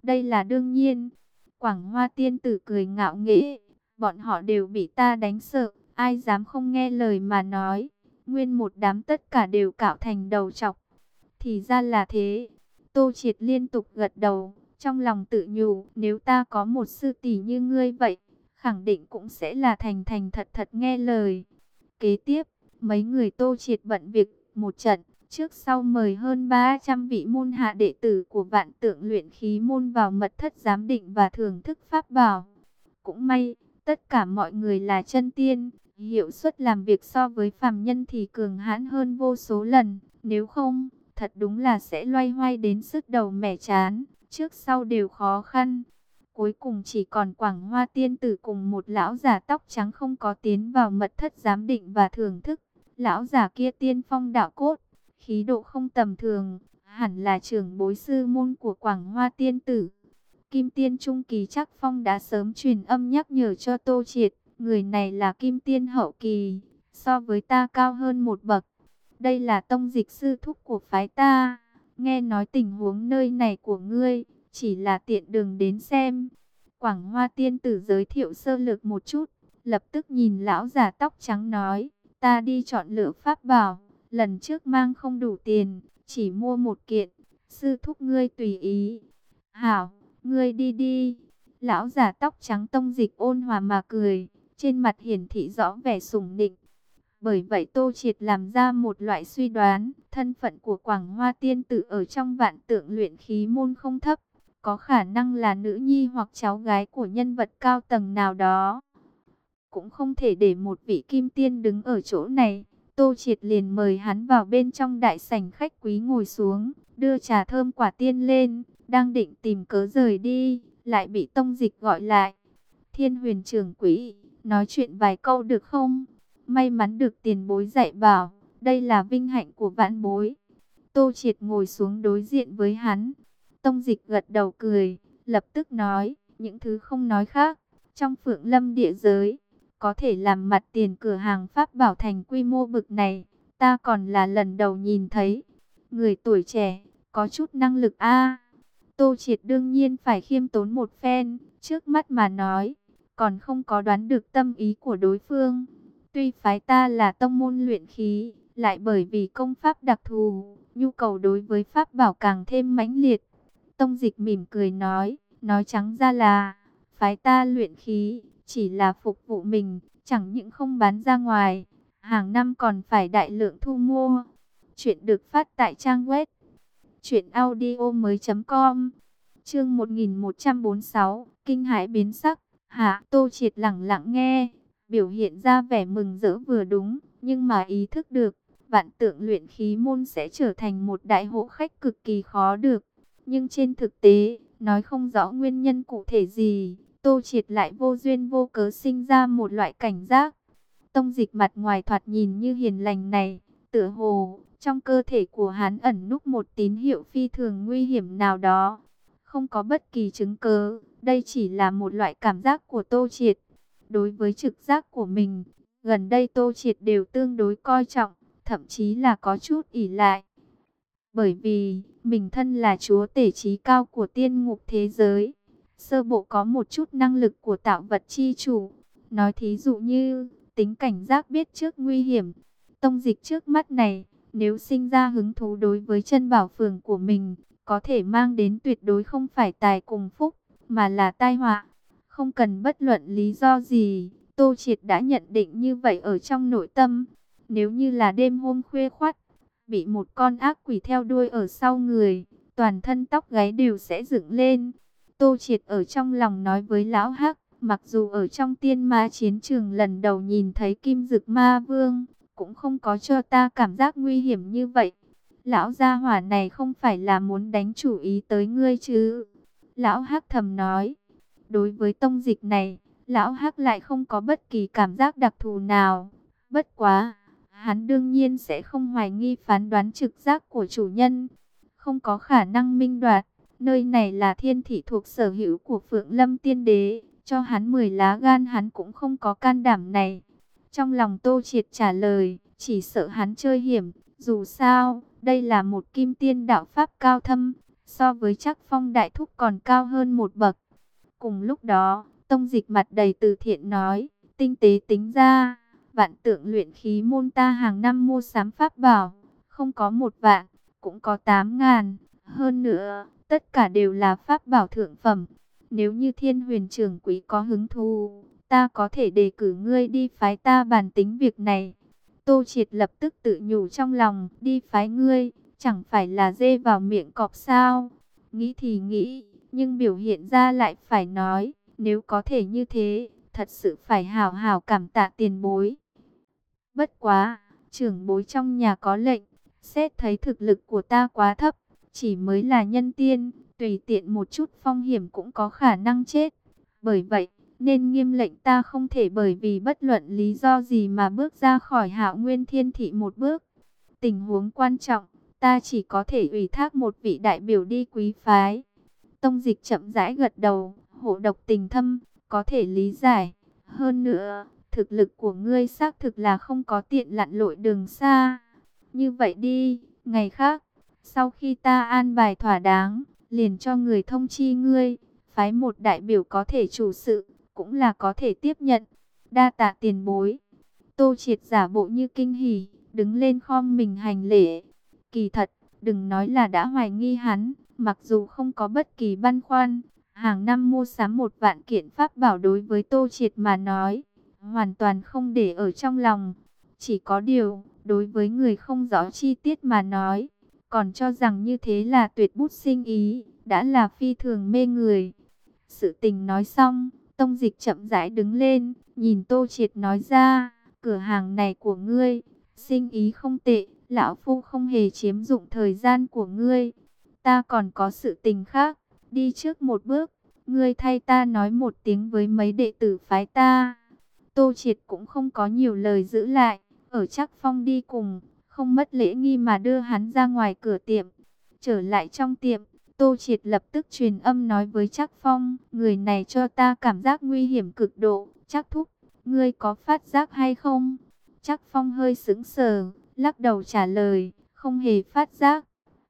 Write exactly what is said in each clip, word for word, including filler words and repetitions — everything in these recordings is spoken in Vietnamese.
Đây là đương nhiên. Quảng Hoa tiên tử cười ngạo nghễ. Bọn họ đều bị ta đánh sợ, ai dám không nghe lời mà nói. Nguyên một đám tất cả đều cạo thành đầu trọc. Thì ra là thế. Tô Triệt liên tục gật đầu, trong lòng tự nhủ, nếu ta có một sư tỷ như ngươi vậy, khẳng định cũng sẽ là thành thành thật thật nghe lời. Kế tiếp, mấy người Tô Triệt bận việc một trận, trước sau mời hơn ba trăm vị môn hạ đệ tử của Vạn Tượng luyện khí môn vào mật thất giám định và thưởng thức pháp bảo. Cũng may, tất cả mọi người là chân tiên, hiệu suất làm việc so với phàm nhân thì cường hãn hơn vô số lần, nếu không, thật đúng là sẽ loay hoay đến sứt đầu mẻ chán, trước sau đều khó khăn. Cuối cùng chỉ còn Quảng Hoa tiên tử cùng một lão già tóc trắng không có tiến vào mật thất giám định và thưởng thức. Lão già kia tiên phong đạo cốt, khí độ không tầm thường, hẳn là trưởng bối sư môn của Quảng Hoa tiên tử. Kim Tiên Trung Kỳ chắc Phong đã sớm truyền âm nhắc nhở cho Tô Triệt, người này là Kim Tiên Hậu Kỳ, so với ta cao hơn một bậc. Đây là tông dịch sư thúc của phái ta, nghe nói tình huống nơi này của ngươi, chỉ là tiện đường đến xem. Quảng Hoa tiên tử giới thiệu sơ lược một chút, lập tức nhìn lão già tóc trắng nói, ta đi chọn lựa pháp bảo, lần trước mang không đủ tiền, chỉ mua một kiện, sư thúc ngươi tùy ý. Hảo, ngươi đi đi. Lão già tóc trắng tông dịch ôn hòa mà cười, trên mặt hiển thị rõ vẻ sủng nịnh. Bởi vậy Tô Triệt làm ra một loại suy đoán, thân phận của Quảng Hoa tiên tử ở trong Vạn Tượng luyện khí môn không thấp, có khả năng là nữ nhi hoặc cháu gái của nhân vật cao tầng nào đó. Cũng không thể để một vị kim tiên đứng ở chỗ này. Tô Triệt liền mời hắn vào bên trong đại sảnh khách quý ngồi xuống, đưa trà thơm quả tiên lên, đang định tìm cớ rời đi, lại bị tông dịch gọi lại. Thiên Huyền trưởng quỹ, nói chuyện vài câu được không? May mắn được tiền bối dạy bảo, đây là vinh hạnh của vãn bối. Tô Triệt ngồi xuống đối diện với hắn. Tông dịch gật đầu cười, lập tức nói, những thứ không nói khác, trong Phượng Lâm địa giới, có thể làm mặt tiền cửa hàng pháp bảo thành quy mô bực này, ta còn là lần đầu nhìn thấy. Người tuổi trẻ, có chút năng lực a. Tô Triệt đương nhiên phải khiêm tốn một phen, trước mắt mà nói, còn không có đoán được tâm ý của đối phương. Tuy phái ta là tông môn luyện khí, lại bởi vì công pháp đặc thù, nhu cầu đối với pháp bảo càng thêm mãnh liệt. Tông dịch mỉm cười nói, nói trắng ra là, phái ta luyện khí, chỉ là phục vụ mình, chẳng những không bán ra ngoài, hàng năm còn phải đại lượng thu mua. Chuyện được phát tại trang web truyện audio mới chấm com. Chương một nghìn một trăm bốn mươi sáu, kinh hãi biến sắc. Hạ, Tô Triệt lặng lặng nghe, biểu hiện ra vẻ mừng rỡ vừa đúng, nhưng mà ý thức được, Vạn Tượng luyện khí môn sẽ trở thành một đại hộ khách cực kỳ khó được. Nhưng trên thực tế, nói không rõ nguyên nhân cụ thể gì, Tô Triệt lại vô duyên vô cớ sinh ra một loại cảnh giác. Tông dịch mặt ngoài thoạt nhìn như hiền lành này, tựa hồ trong cơ thể của hắn ẩn núp một tín hiệu phi thường nguy hiểm nào đó. Không có bất kỳ chứng cớ, đây chỉ là một loại cảm giác của Tô Triệt. Đối với trực giác của mình, gần đây Tô Triệt đều tương đối coi trọng, thậm chí là có chút ỷ lại. Bởi vì, mình thân là chúa tể trí cao của tiên ngục thế giới, sơ bộ có một chút năng lực của tạo vật chi chủ. Nói thí dụ như, tính cảnh giác biết trước nguy hiểm. Tông dịch trước mắt này, nếu sinh ra hứng thú đối với chân bảo phường của mình, có thể mang đến tuyệt đối không phải tài cùng phúc, mà là tai họa. Không cần bất luận lý do gì, Tô Triệt đã nhận định như vậy ở trong nội tâm. Nếu như là đêm hôm khuya khoắt, bị một con ác quỷ theo đuôi ở sau người, toàn thân tóc gáy đều sẽ dựng lên. Tô Triệt ở trong lòng nói với lão Hắc, mặc dù ở trong tiên ma chiến trường lần đầu nhìn thấy Kim Dực Ma Vương, cũng không có cho ta cảm giác nguy hiểm như vậy. Lão gia hỏa này không phải là muốn đánh chủ ý tới ngươi chứ? Lão Hắc thầm nói. Đối với tông dịch này, lão Hắc lại không có bất kỳ cảm giác đặc thù nào. Bất quá, hắn đương nhiên sẽ không hoài nghi phán đoán trực giác của chủ nhân. Không có khả năng minh đoạt, nơi này là thiên thị thuộc sở hữu của Phượng Lâm Tiên Đế, cho hắn mười lá gan hắn cũng không có can đảm này. Trong lòng Tô Triệt trả lời, chỉ sợ hắn chơi hiểm, dù sao, đây là một kim tiên đạo pháp cao thâm, so với Trác Phong đại thúc còn cao hơn một bậc. Cùng lúc đó, Tông Dịch mặt đầy từ thiện nói, tinh tế tính ra, vạn tượng luyện khí môn ta hàng năm mua sắm pháp bảo, không có một vạn, cũng có tám ngàn. Hơn nữa, tất cả đều là pháp bảo thượng phẩm. Nếu như Thiên Huyền trưởng quý có hứng thú, ta có thể đề cử ngươi đi phái ta bàn tính việc này. Tô Triệt lập tức tự nhủ trong lòng, đi phái ngươi, chẳng phải là dê vào miệng cọp sao. Nghĩ thì nghĩ, nhưng biểu hiện ra lại phải nói, nếu có thể như thế, thật sự phải hào hào cảm tạ tiền bối. Bất quá, trưởng bối trong nhà có lệnh, xét thấy thực lực của ta quá thấp, chỉ mới là nhân tiên, tùy tiện một chút phong hiểm cũng có khả năng chết. Bởi vậy, nên nghiêm lệnh ta không thể bởi vì bất luận lý do gì mà bước ra khỏi Hạo Nguyên Thiên Thị một bước. Tình huống quan trọng, ta chỉ có thể ủy thác một vị đại biểu đi quý phái. Tông Dịch chậm rãi gật đầu, hộ độc tình thâm, có thể lý giải. Hơn nữa, thực lực của ngươi xác thực là không có tiện lặn lội đường xa. Như vậy đi, ngày khác, sau khi ta an bài thỏa đáng, liền cho người thông chi ngươi, phái một đại biểu có thể chủ sự, cũng là có thể tiếp nhận. Đa tạ tiền bối. Tô Triệt giả bộ như kinh hỉ, đứng lên khom mình hành lễ. Kỳ thật, đừng nói là đã hoài nghi hắn, mặc dù không có bất kỳ băn khoăn, hàng năm mua sắm một vạn kiện pháp bảo đối với Tô Triệt mà nói, hoàn toàn không để ở trong lòng. Chỉ có điều, đối với người không rõ chi tiết mà nói, còn cho rằng như thế là tuyệt bút sinh ý, đã là phi thường mê người. Sự tình nói xong, Tông Dịch chậm rãi đứng lên, nhìn Tô Triệt nói ra, cửa hàng này của ngươi, sinh ý không tệ, lão phu không hề chiếm dụng thời gian của ngươi. Ta còn có sự tình khác, đi trước một bước, ngươi thay ta nói một tiếng với mấy đệ tử phái ta. Tô Triệt cũng không có nhiều lời giữ lại, ở Trác Phong đi cùng, không mất lễ nghi mà đưa hắn ra ngoài cửa tiệm. Trở lại trong tiệm, Tô Triệt lập tức truyền âm nói với Trác Phong, người này cho ta cảm giác nguy hiểm cực độ, Trác thúc, ngươi có phát giác hay không? Trác Phong hơi sững sờ, lắc đầu trả lời, không hề phát giác.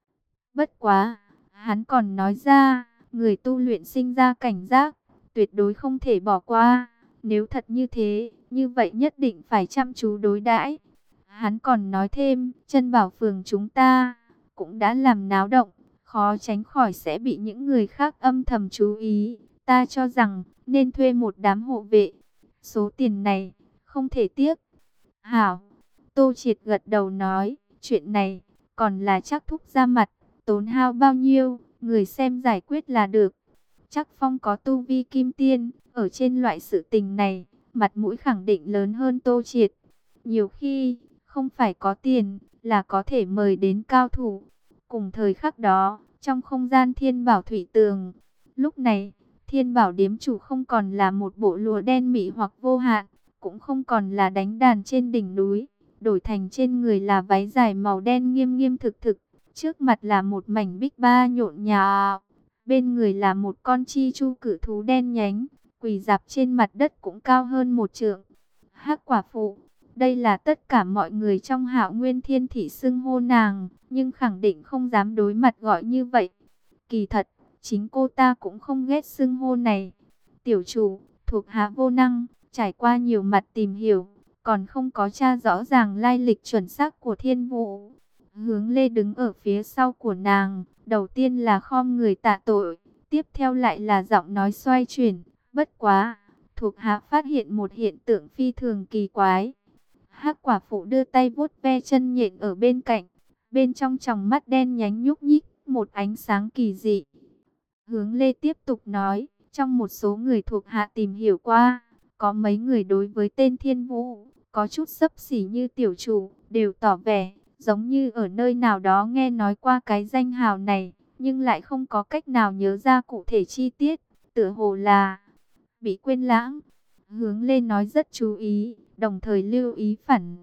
Bất quá, hắn còn nói ra, người tu luyện sinh ra cảnh giác, tuyệt đối không thể bỏ qua. Nếu thật như thế, như vậy nhất định phải chăm chú đối đãi. Hắn còn nói thêm, chân bảo phường chúng ta cũng đã làm náo động, khó tránh khỏi sẽ bị những người khác âm thầm chú ý. Ta cho rằng nên thuê một đám hộ vệ. Số tiền này không thể tiếc. Hảo, Tô Triệt gật đầu nói, chuyện này còn là Trác thúc ra mặt, tốn hao bao nhiêu, người xem giải quyết là được. Trác Phong có tu vi kim tiên, ở trên loại sự tình này, mặt mũi khẳng định lớn hơn Tô Triệt. Nhiều khi, không phải có tiền, là có thể mời đến cao thủ. Cùng thời khắc đó, trong không gian Thiên Bảo Thủy Tường, lúc này, Thiên Bảo điếm chủ không còn là một bộ lụa đen mị hoặc vô hạn, cũng không còn là đánh đàn trên đỉnh núi, đổi thành trên người là váy dài màu đen nghiêm nghiêm thực thực, trước mặt là một mảnh bích ba nhộn nhạo, bên người là một con chi chu cự thú đen nhánh, quỳ dạp trên mặt đất cũng cao hơn một trượng. Hắc quả phụ, đây là tất cả mọi người trong Hạo Nguyên Thiên Thị xưng hô nàng, nhưng khẳng định không dám đối mặt gọi như vậy. Kỳ thật, chính cô ta cũng không ghét xưng hô này. Tiểu chủ, thuộc hạ vô năng, trải qua nhiều mặt tìm hiểu, còn không có tra rõ ràng lai lịch chuẩn xác của Thiên Vũ. Hướng Lê đứng ở phía sau của nàng, đầu tiên là khom người tạ tội, tiếp theo lại là giọng nói xoay chuyển, bất quá, thuộc hạ phát hiện một hiện tượng phi thường kỳ quái. Hắc quả phụ đưa tay vuốt ve chân nhện ở bên cạnh, bên trong tròng mắt đen nhánh nhúc nhích, một ánh sáng kỳ dị. Hướng Lê tiếp tục nói, trong một số người thuộc hạ tìm hiểu qua, có mấy người đối với tên Thiên Vũ, có chút xấp xỉ như tiểu chủ, đều tỏ vẻ, giống như ở nơi nào đó nghe nói qua cái danh hào này, nhưng lại không có cách nào nhớ ra cụ thể chi tiết, tựa hồ là bị quên lãng. Hướng Lê nói rất chú ý, đồng thời lưu ý phản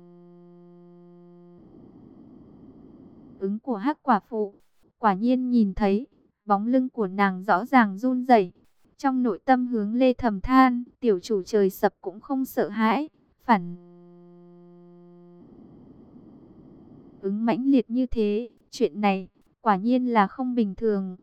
ứng của Hắc quả phụ. Quả nhiên nhìn thấy, bóng lưng của nàng rõ ràng run rẩy. Trong nội tâm Hướng Lê thầm than, tiểu chủ trời sập cũng không sợ hãi, phản ứng mãnh liệt như thế, chuyện này quả nhiên là không bình thường.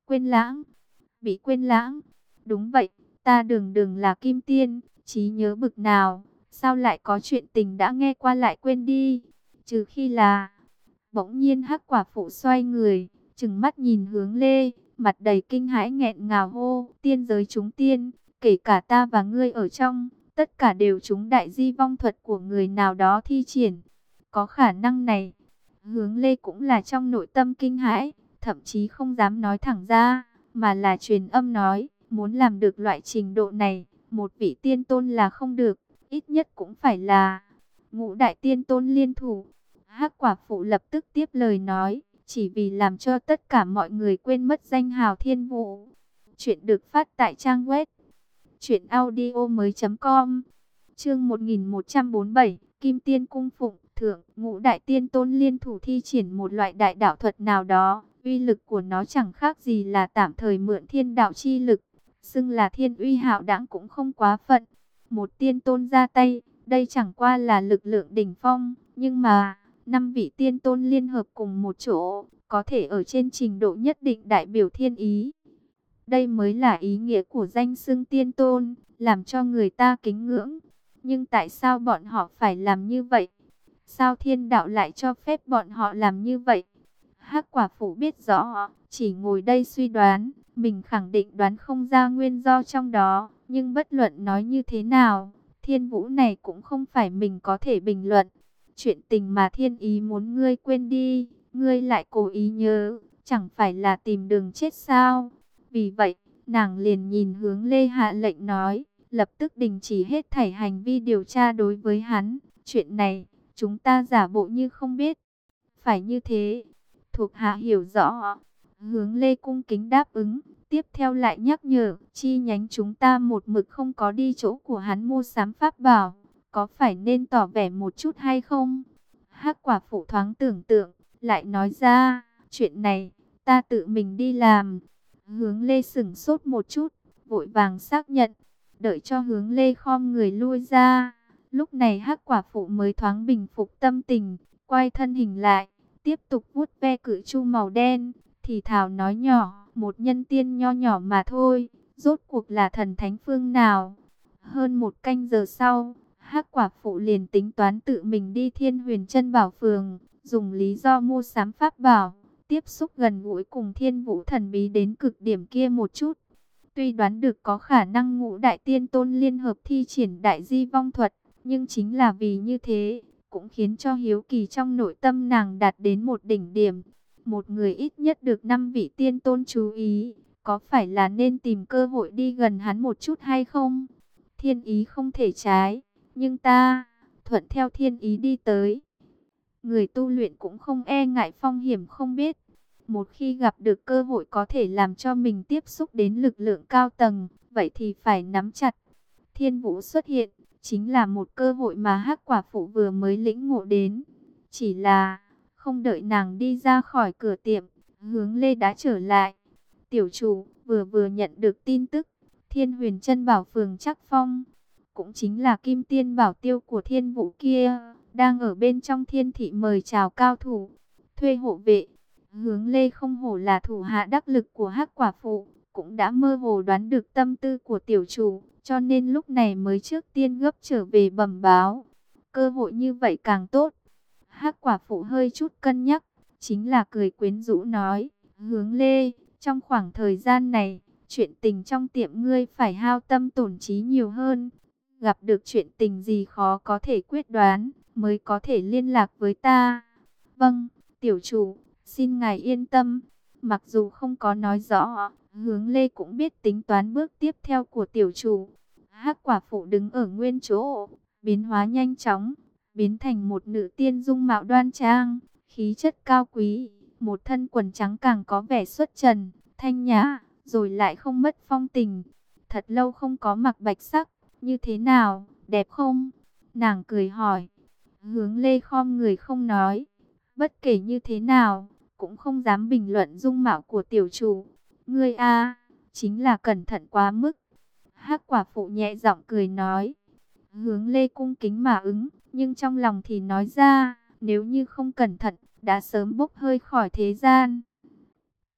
quên lãng. Bị quên lãng? Đúng vậy, ta đường đường là kim tiên, trí nhớ bực nào, sao lại có chuyện tình đã nghe qua lại quên đi, trừ khi là... Bỗng nhiên Hắc Quả Phụ xoay người, trừng mắt nhìn Hướng Lê, mặt đầy kinh hãi nghẹn ngào hô, tiên giới chúng tiên, kể cả ta và ngươi ở trong, tất cả đều chúng đại di vong thuật của người nào đó thi triển. Có khả năng này, Hướng Lê cũng là trong nội tâm kinh hãi, thậm chí không dám nói thẳng ra, mà là truyền âm nói, muốn làm được loại trình độ này, một vị tiên tôn là không được, ít nhất cũng phải là ngũ đại tiên tôn liên thủ. Hắc Quả Phụ lập tức tiếp lời nói, chỉ vì làm cho tất cả mọi người quên mất danh hào Thiên Vũ. Chuyện được phát tại trang web truyện audio mới chấm com. Chương một nghìn một trăm bốn mươi bảy, Kim Tiên cung phụng thượng, ngũ đại tiên tôn liên thủ thi triển một loại đại đạo thuật nào đó, uy lực của nó chẳng khác gì là tạm thời mượn thiên đạo chi lực, xưng là thiên uy hạo đãng cũng không quá phận. Một tiên tôn ra tay, đây chẳng qua là lực lượng đỉnh phong, nhưng mà năm vị tiên tôn liên hợp cùng một chỗ, có thể ở trên trình độ nhất định đại biểu thiên ý. Đây mới là ý nghĩa của danh xưng tiên tôn, làm cho người ta kính ngưỡng. Nhưng tại sao bọn họ phải làm như vậy? Sao thiên đạo lại cho phép bọn họ làm như vậy? Hắc Quả Phụ biết rõ, chỉ ngồi đây suy đoán, mình khẳng định đoán không ra nguyên do trong đó. Nhưng bất luận nói như thế nào, Thiên Vũ này cũng không phải mình có thể bình luận. Chuyện tình mà thiên ý muốn ngươi quên đi, ngươi lại cố ý nhớ, chẳng phải là tìm đường chết sao? Vì vậy, nàng liền nhìn Hướng Lê hạ lệnh nói, lập tức đình chỉ hết thảy hành vi điều tra đối với hắn. Chuyện này, chúng ta giả bộ như không biết. Phải như thế, thuộc hạ hiểu rõ. Hướng Lê cung kính đáp ứng, tiếp theo lại nhắc nhở, chi nhánh chúng ta một mực không có đi chỗ của hắn mua sắm pháp bảo. Có phải nên tỏ vẻ một chút hay không? Hắc Quả Phụ thoáng tưởng tượng, lại nói ra, chuyện này, ta tự mình đi làm. Hướng Lê sững sốt một chút, vội vàng xác nhận, đợi cho Hướng Lê khom người lui ra. Lúc này Hắc Quả Phụ mới thoáng bình phục tâm tình, quay thân hình lại, tiếp tục vuốt ve cự chu màu đen, thì thào nói nhỏ, một nhân tiên nho nhỏ mà thôi, rốt cuộc là thần thánh phương nào? Hơn một canh giờ sau, Hắc Quả Phụ liền tính toán tự mình đi Thiên Huyền Chân Bảo Phường, dùng lý do mua sắm pháp bảo, tiếp xúc gần gũi cùng Thiên Vũ thần bí đến cực điểm kia một chút. Tuy đoán được có khả năng ngũ đại tiên tôn liên hợp thi triển đại di vong thuật, nhưng chính là vì như thế, cũng khiến cho hiếu kỳ trong nội tâm nàng đạt đến một đỉnh điểm. Một người ít nhất được năm vị tiên tôn chú ý, có phải là nên tìm cơ hội đi gần hắn một chút hay không? Thiên ý không thể trái, nhưng ta thuận theo thiên ý đi tới. Người tu luyện cũng không e ngại phong hiểm không biết. Một khi gặp được cơ hội có thể làm cho mình tiếp xúc đến lực lượng cao tầng, vậy thì phải nắm chặt. Thiên Vũ xuất hiện, chính là một cơ hội mà Hắc Quả Phụ vừa mới lĩnh ngộ đến. Chỉ là, không đợi nàng đi ra khỏi cửa tiệm, Hướng Lê đã trở lại. Tiểu chủ, vừa vừa nhận được tin tức, Thiên Huyền Chân Bảo Phường Trắc Phong, cũng chính là kim tiên bảo tiêu của Thiên Vũ kia, đang ở bên trong thiên thị mời chào cao thủ, thuê hộ vệ. Hướng Lê không hổ là thủ hạ đắc lực của Hắc Quả Phụ, cũng đã mơ hồ đoán được tâm tư của tiểu chủ, cho nên lúc này mới trước tiên gấp trở về bẩm báo. Cơ hội như vậy càng tốt. Hắc Quả Phụ hơi chút cân nhắc, chính là cười quyến rũ nói, Hướng Lê, trong khoảng thời gian này, chuyện tình trong tiệm ngươi phải hao tâm tổn trí nhiều hơn. Gặp được chuyện tình gì khó có thể quyết đoán, mới có thể liên lạc với ta. Vâng, tiểu chủ, xin ngài yên tâm. Mặc dù không có nói rõ, Hướng Lê cũng biết tính toán bước tiếp theo của tiểu chủ. Hắc Quả Phụ đứng ở nguyên chỗ, biến hóa nhanh chóng, biến thành một nữ tiên dung mạo đoan trang, khí chất cao quý, một thân quần trắng càng có vẻ xuất trần, thanh nhã, rồi lại không mất phong tình. Thật lâu không có mặc bạch sắc, như thế nào, đẹp không? Nàng cười hỏi. Hướng Lê khom người không nói, bất kể như thế nào, cũng không dám bình luận dung mạo của tiểu chủ. Ngươi a, chính là cẩn thận quá mức. Hắc Quả Phụ nhẹ giọng cười nói. Hướng Lê cung kính mà ứng, nhưng trong lòng thì nói ra, nếu như không cẩn thận, đã sớm bốc hơi khỏi thế gian.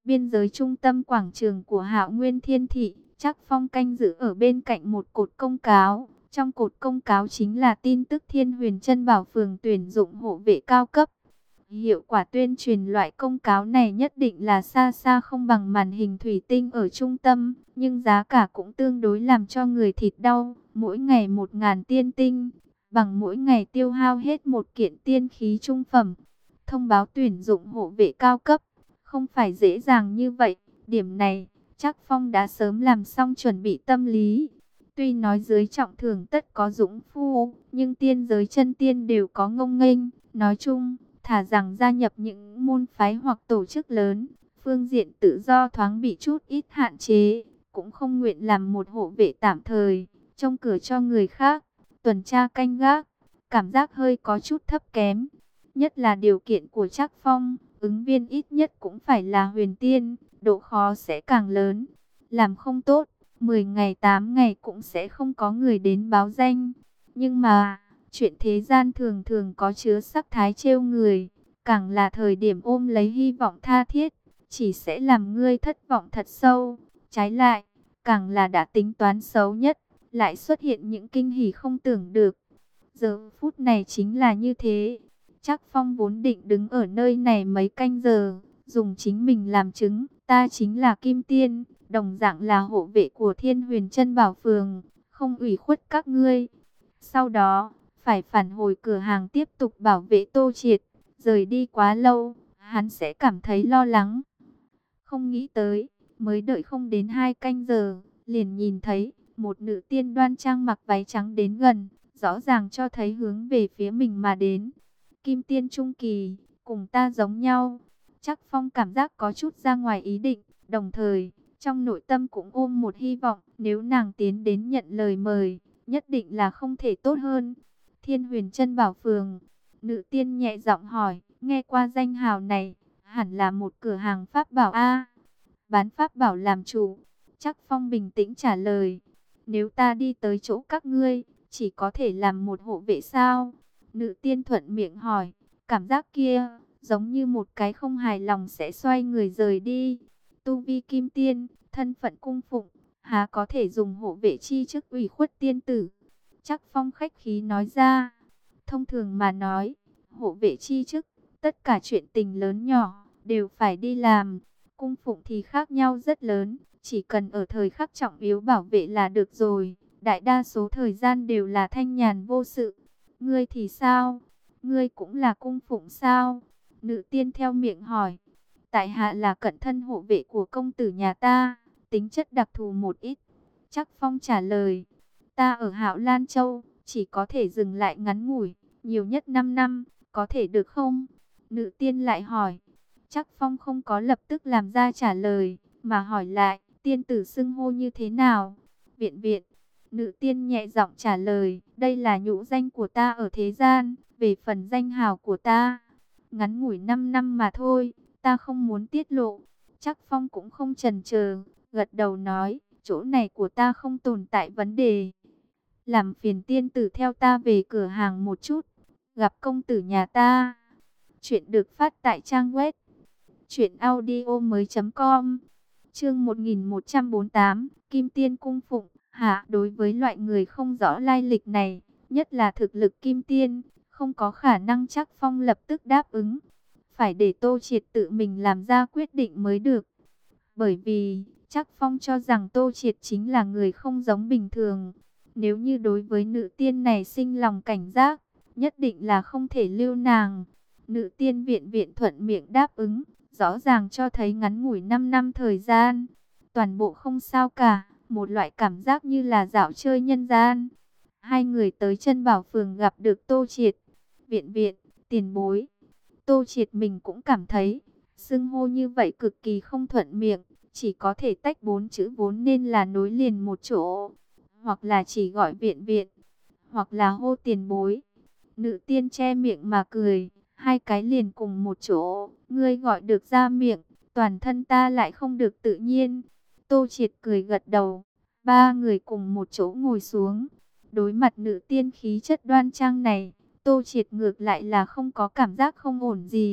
Biên giới trung tâm quảng trường của Hạo Nguyên Thiên Thị, Trác Phong canh giữ ở bên cạnh một cột công cáo. Trong cột công cáo chính là tin tức Thiên Huyền Chân Bảo Phường tuyển dụng hộ vệ cao cấp. Hiệu quả tuyên truyền loại công cáo này nhất định là xa xa không bằng màn hình thủy tinh ở trung tâm, nhưng giá cả cũng tương đối làm cho người thịt đau. Mỗi ngày một ngàn tiên tinh, bằng mỗi ngày tiêu hao hết một kiện tiên khí trung phẩm. Thông báo tuyển dụng hộ vệ cao cấp, không phải dễ dàng như vậy. Điểm này, Trác Phong đã sớm làm xong chuẩn bị tâm lý. Tuy nói dưới trọng thưởng tất có dũng phu, nhưng tiên giới chân tiên đều có ngông nghênh. Nói chung, thà rằng gia nhập những môn phái hoặc tổ chức lớn, phương diện tự do thoáng bị chút ít hạn chế, cũng không nguyện làm một hộ vệ tạm thời, trông cửa cho người khác, tuần tra canh gác, cảm giác hơi có chút thấp kém. Nhất là điều kiện của Trác Phong, ứng viên ít nhất cũng phải là huyền tiên, độ khó sẽ càng lớn. Làm không tốt, mười ngày tám ngày cũng sẽ không có người đến báo danh. Nhưng mà, chuyện thế gian thường thường có chứa sắc thái trêu người, càng là thời điểm ôm lấy hy vọng tha thiết, chỉ sẽ làm ngươi thất vọng thật sâu. Trái lại, càng là đã tính toán xấu nhất, lại xuất hiện những kinh hỉ không tưởng được. Giờ phút này chính là như thế. Trác Phong vốn định đứng ở nơi này mấy canh giờ, dùng chính mình làm chứng, ta chính là Kim Tiên, đồng dạng là hộ vệ của Thiên Huyền Chân Bảo Phường, không ủy khuất các ngươi. Sau đó, phải phản hồi cửa hàng tiếp tục bảo vệ Tô Triệt, rời đi quá lâu, hắn sẽ cảm thấy lo lắng. Không nghĩ tới, mới đợi không đến hai canh giờ, liền nhìn thấy một nữ tiên đoan trang mặc váy trắng đến gần, rõ ràng cho thấy hướng về phía mình mà đến. Kim Tiên trung kỳ, cùng ta giống nhau. Trác Phong cảm giác có chút ra ngoài ý định, đồng thời, trong nội tâm cũng ôm một hy vọng, nếu nàng tiến đến nhận lời mời, nhất định là không thể tốt hơn. Thiên Huyền Chân Bảo Phường, nữ tiên nhẹ giọng hỏi, nghe qua danh hào này, hẳn là một cửa hàng pháp bảo a. Bán pháp bảo làm chủ. Trác Phong bình tĩnh trả lời, nếu ta đi tới chỗ các ngươi, chỉ có thể làm một hộ vệ sao? Nữ tiên thuận miệng hỏi, cảm giác kia, giống như một cái không hài lòng sẽ xoay người rời đi. Tu vi Kim Tiên, thân phận cung phụng, há có thể dùng hộ vệ chi chức ủy khuất tiên tử. Trác Phong khách khí nói ra, thông thường mà nói, hộ vệ chi chức, tất cả chuyện tình lớn nhỏ, đều phải đi làm. Cung phụng thì khác nhau rất lớn, chỉ cần ở thời khắc trọng yếu bảo vệ là được rồi. Đại đa số thời gian đều là thanh nhàn vô sự. Ngươi thì sao? Ngươi cũng là cung phụng sao? Nữ tiên theo miệng hỏi. Tại hạ là cận thân hộ vệ của công tử nhà ta, tính chất đặc thù một ít. Trác Phong trả lời. Ta ở Hạo Lan Châu, chỉ có thể dừng lại ngắn ngủi, nhiều nhất năm năm, có thể được không? Nữ tiên lại hỏi. Trác Phong không có lập tức làm ra trả lời, mà hỏi lại, tiên tử xưng hô như thế nào? Viện viện. Nữ tiên nhẹ giọng trả lời, đây là nhũ danh của ta ở thế gian, về phần danh hào của ta, ngắn ngủi năm năm mà thôi, ta không muốn tiết lộ. Trác Phong cũng không chần chờ, gật đầu nói, chỗ này của ta không tồn tại vấn đề. Làm phiền tiên tử theo ta về cửa hàng một chút, gặp công tử nhà ta. Chuyện được phát tại trang web truyện audio mới chấm com. Chương một nghìn một trăm bốn mươi tám, Kim Tiên cung phụng. Hạ, đối với loại người không rõ lai lịch này, nhất là thực lực Kim Tiên, không có khả năng Trác Phong lập tức đáp ứng. Phải để Tô Triệt tự mình làm ra quyết định mới được. Bởi vì, Trác Phong cho rằng Tô Triệt chính là người không giống bình thường. Nếu như đối với nữ tiên này sinh lòng cảnh giác, nhất định là không thể lưu nàng. Nữ tiên viện viện thuận miệng đáp ứng, rõ ràng cho thấy ngắn ngủi năm năm thời gian. Toàn bộ không sao cả, một loại cảm giác như là dạo chơi nhân gian. Hai người tới Chân Bảo Phường gặp được Tô Triệt. Viện viện, tiền bối. Tô Triệt mình cũng cảm thấy, xưng hô như vậy cực kỳ không thuận miệng, chỉ có thể tách bốn chữ vốn nên là nối liền một chỗ. Hoặc là chỉ gọi viện viện, hoặc là hô tiền bối. Nữ tiên che miệng mà cười, hai cái liền cùng một chỗ, ngươi gọi được ra miệng, toàn thân ta lại không được tự nhiên. Tô Triệt cười gật đầu, ba người cùng một chỗ ngồi xuống. Đối mặt nữ tiên khí chất đoan trang này, Tô Triệt ngược lại là không có cảm giác không ổn gì,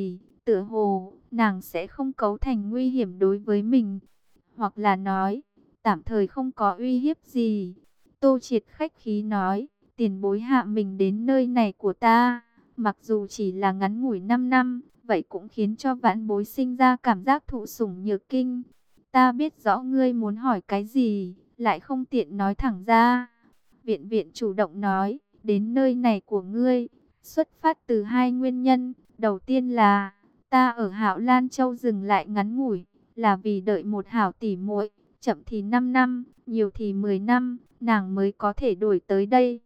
tựa hồ nàng sẽ không cấu thành nguy hiểm đối với mình, hoặc là nói, tạm thời không có uy hiếp gì. Tô Triệt khách khí nói, tiền bối hạ mình đến nơi này của ta, mặc dù chỉ là ngắn ngủi năm năm, vậy cũng khiến cho vãn bối sinh ra cảm giác thụ sủng nhược kinh. Ta biết rõ ngươi muốn hỏi cái gì, lại không tiện nói thẳng ra. Viện viện chủ động nói, đến nơi này của ngươi, xuất phát từ hai nguyên nhân. Đầu tiên là, ta ở Hạo Lan Châu dừng lại ngắn ngủi, là vì đợi một hảo tỉ muội, chậm thì năm năm, nhiều thì mười năm, nàng mới có thể đổi tới đây.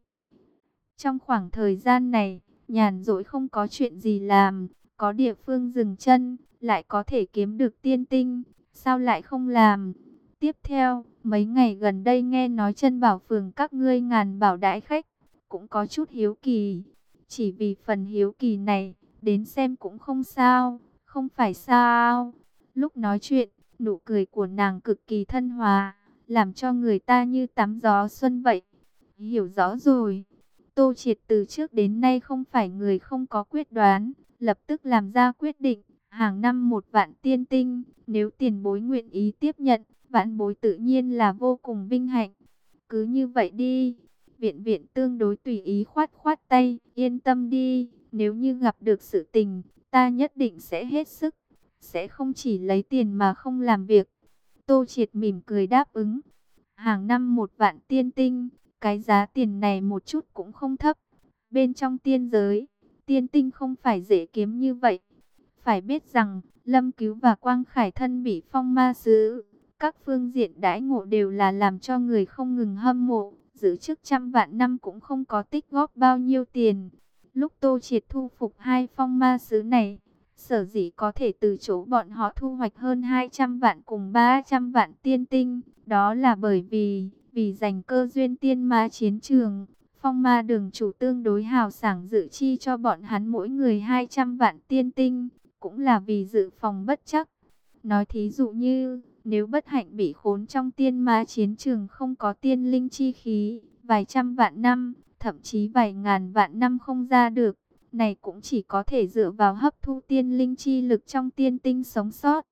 Trong khoảng thời gian này, nhàn rỗi không có chuyện gì làm, có địa phương dừng chân, lại có thể kiếm được tiên tinh, sao lại không làm? Tiếp theo, mấy ngày gần đây nghe nói Chân Bảo phường các ngươi ngàn bảo đãi khách, cũng có chút hiếu kỳ. Chỉ vì phần hiếu kỳ này, đến xem cũng không sao, không phải sao? Lúc nói chuyện, nụ cười của nàng cực kỳ thân hòa, làm cho người ta như tắm gió xuân vậy. Hiểu rõ rồi. Tô Triệt từ trước đến nay không phải người không có quyết đoán, lập tức làm ra quyết định, hàng năm một vạn tiên tinh, nếu tiền bối nguyện ý tiếp nhận, vạn bối tự nhiên là vô cùng vinh hạnh. Cứ như vậy đi. Viện viện tương đối tùy ý khoát khoát tay, yên tâm đi, nếu như gặp được sự tình, ta nhất định sẽ hết sức, sẽ không chỉ lấy tiền mà không làm việc. Tô Triệt mỉm cười đáp ứng, hàng năm một vạn tiên tinh, cái giá tiền này một chút cũng không thấp. Bên trong tiên giới, tiên tinh không phải dễ kiếm như vậy. Phải biết rằng, Lâm Cứu và Quang Khải thân bị phong ma sứ, các phương diện đãi ngộ đều là làm cho người không ngừng hâm mộ. Giữ chức trăm vạn năm cũng không có tích góp bao nhiêu tiền. Lúc Tô Triệt thu phục hai phong ma sứ này, sở dĩ có thể từ chỗ bọn họ thu hoạch hơn hai trăm vạn cùng ba trăm vạn tiên tinh, đó là bởi vì, vì giành cơ duyên tiên ma chiến trường, phong ma đường chủ tương đối hào sảng dự chi cho bọn hắn mỗi người hai trăm vạn tiên tinh, cũng là vì dự phòng bất chắc. Nói thí dụ như, nếu bất hạnh bị khốn trong tiên ma chiến trường không có tiên linh chi khí, vài trăm vạn năm, thậm chí vài ngàn vạn năm không ra được, này cũng chỉ có thể dựa vào hấp thu tiên linh chi lực trong tiên tinh sống sót.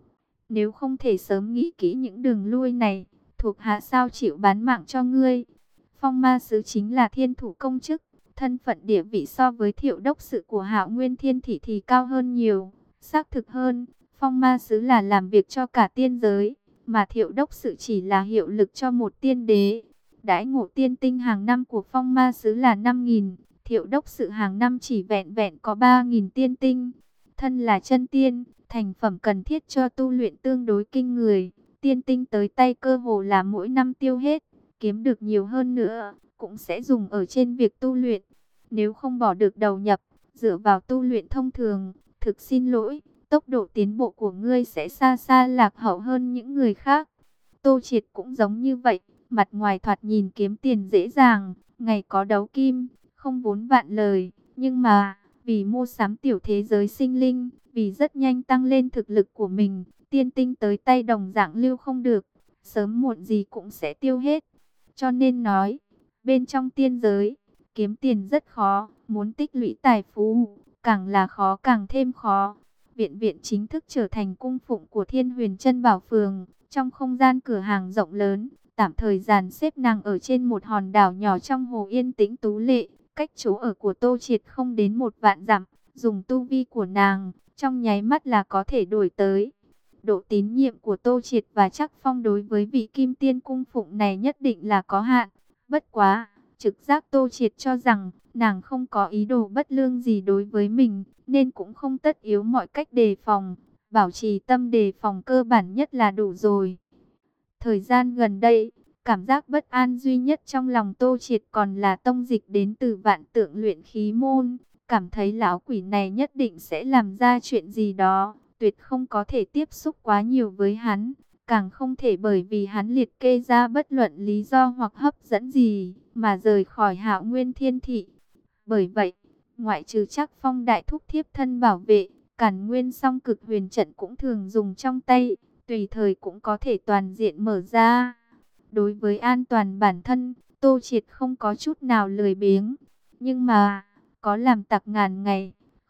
Nếu không thể sớm nghĩ kỹ những đường lui này, thuộc hạ sao chịu bán mạng cho ngươi. Phong ma sứ chính là thiên thủ công chức, thân phận địa vị so với Thiệu đốc sự của Hạo Nguyên Thiên Thị thì cao hơn nhiều, xác thực hơn. Phong ma sứ là làm việc cho cả tiên giới, mà Thiệu đốc sự chỉ là hiệu lực cho một tiên đế. Đãi ngộ tiên tinh hàng năm của phong ma sứ là năm nghìn, Thiệu đốc sự hàng năm chỉ vẹn vẹn có ba nghìn tiên tinh. Thân là chân tiên, thành phẩm cần thiết cho tu luyện tương đối kinh người. Tiên tinh tới tay cơ hồ là mỗi năm tiêu hết, kiếm được nhiều hơn nữa, cũng sẽ dùng ở trên việc tu luyện. Nếu không bỏ được đầu nhập, dựa vào tu luyện thông thường, thực xin lỗi, tốc độ tiến bộ của ngươi sẽ xa xa lạc hậu hơn những người khác. Tô Triệt cũng giống như vậy, mặt ngoài thoạt nhìn kiếm tiền dễ dàng, ngày có đấu kim, không vốn vạn lời, nhưng mà, vì mua sắm tiểu thế giới sinh linh, vì rất nhanh tăng lên thực lực của mình, tiên tinh tới tay đồng dạng lưu không được, sớm muộn gì cũng sẽ tiêu hết. Cho nên nói, bên trong tiên giới, kiếm tiền rất khó, muốn tích lũy tài phú, càng là khó càng thêm khó. Viện viện chính thức trở thành cung phụng của Thiên Huyền Chân Bảo Phường, trong không gian cửa hàng rộng lớn, tạm thời dàn xếp nàng ở trên một hòn đảo nhỏ trong hồ yên tĩnh tú lệ, cách chỗ ở của Tô Triệt không đến một vạn dặm, dùng tu vi của nàng, trong nháy mắt là có thể đổi tới. Độ tín nhiệm của Tô Triệt và Trác Phong đối với vị Kim Tiên cung phụng này nhất định là có hạn. Bất quá, trực giác Tô Triệt cho rằng nàng không có ý đồ bất lương gì đối với mình, nên cũng không tất yếu mọi cách đề phòng, bảo trì tâm đề phòng cơ bản nhất là đủ rồi. Thời gian gần đây, cảm giác bất an duy nhất trong lòng Tô Triệt còn là tông dịch đến từ Vạn Tượng luyện khí môn, cảm thấy lão quỷ này nhất định sẽ làm ra chuyện gì đó, tuyệt không có thể tiếp xúc quá nhiều với hắn, càng không thể bởi vì hắn liệt kê ra bất luận lý do hoặc hấp dẫn gì mà rời khỏi Hạo Nguyên Thiên Thị. Bởi vậy, ngoại trừ Trác Phong đại thúc thiếp thân bảo vệ, Càn Nguyên Song Cực Huyền trận cũng thường dùng trong tay, tùy thời cũng có thể toàn diện mở ra. Đối với an toàn bản thân, Tô Triệt không có chút nào lười biếng, nhưng mà có làm tặc ngàn ngày,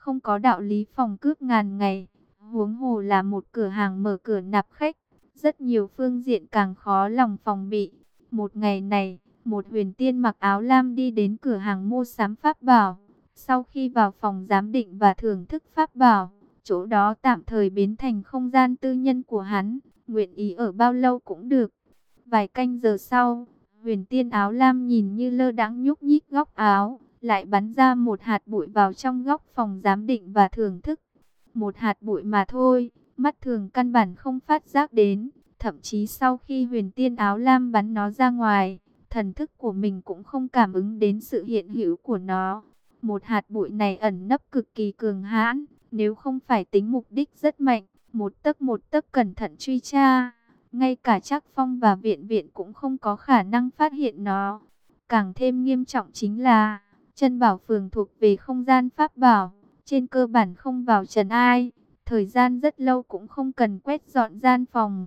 không có đạo lý phòng cướp ngàn ngày, huống hồ là một cửa hàng mở cửa nạp khách, rất nhiều phương diện càng khó lòng phòng bị. Một ngày này, một huyền tiên mặc áo lam đi đến cửa hàng mua sắm pháp bảo. Sau khi vào phòng giám định và thưởng thức pháp bảo, chỗ đó tạm thời biến thành không gian tư nhân của hắn, nguyện ý ở bao lâu cũng được. Vài canh giờ sau, huyền tiên áo lam nhìn như lơ đãng nhúc nhích góc áo, lại bắn ra một hạt bụi vào trong góc phòng giám định và thưởng thức. Một hạt bụi mà thôi, mắt thường căn bản không phát giác đến. Thậm chí sau khi huyền tiên áo lam bắn nó ra ngoài, thần thức của mình cũng không cảm ứng đến sự hiện hữu của nó. Một hạt bụi này ẩn nấp cực kỳ cường hãn, nếu không phải tính mục đích rất mạnh, một tấc một tấc cẩn thận truy tra, ngay cả Trác Phong và Viện Viện cũng không có khả năng phát hiện nó. Càng thêm nghiêm trọng chính là, chân bảo phường thuộc về không gian pháp bảo, trên cơ bản không vào trần ai, thời gian rất lâu cũng không cần quét dọn gian phòng.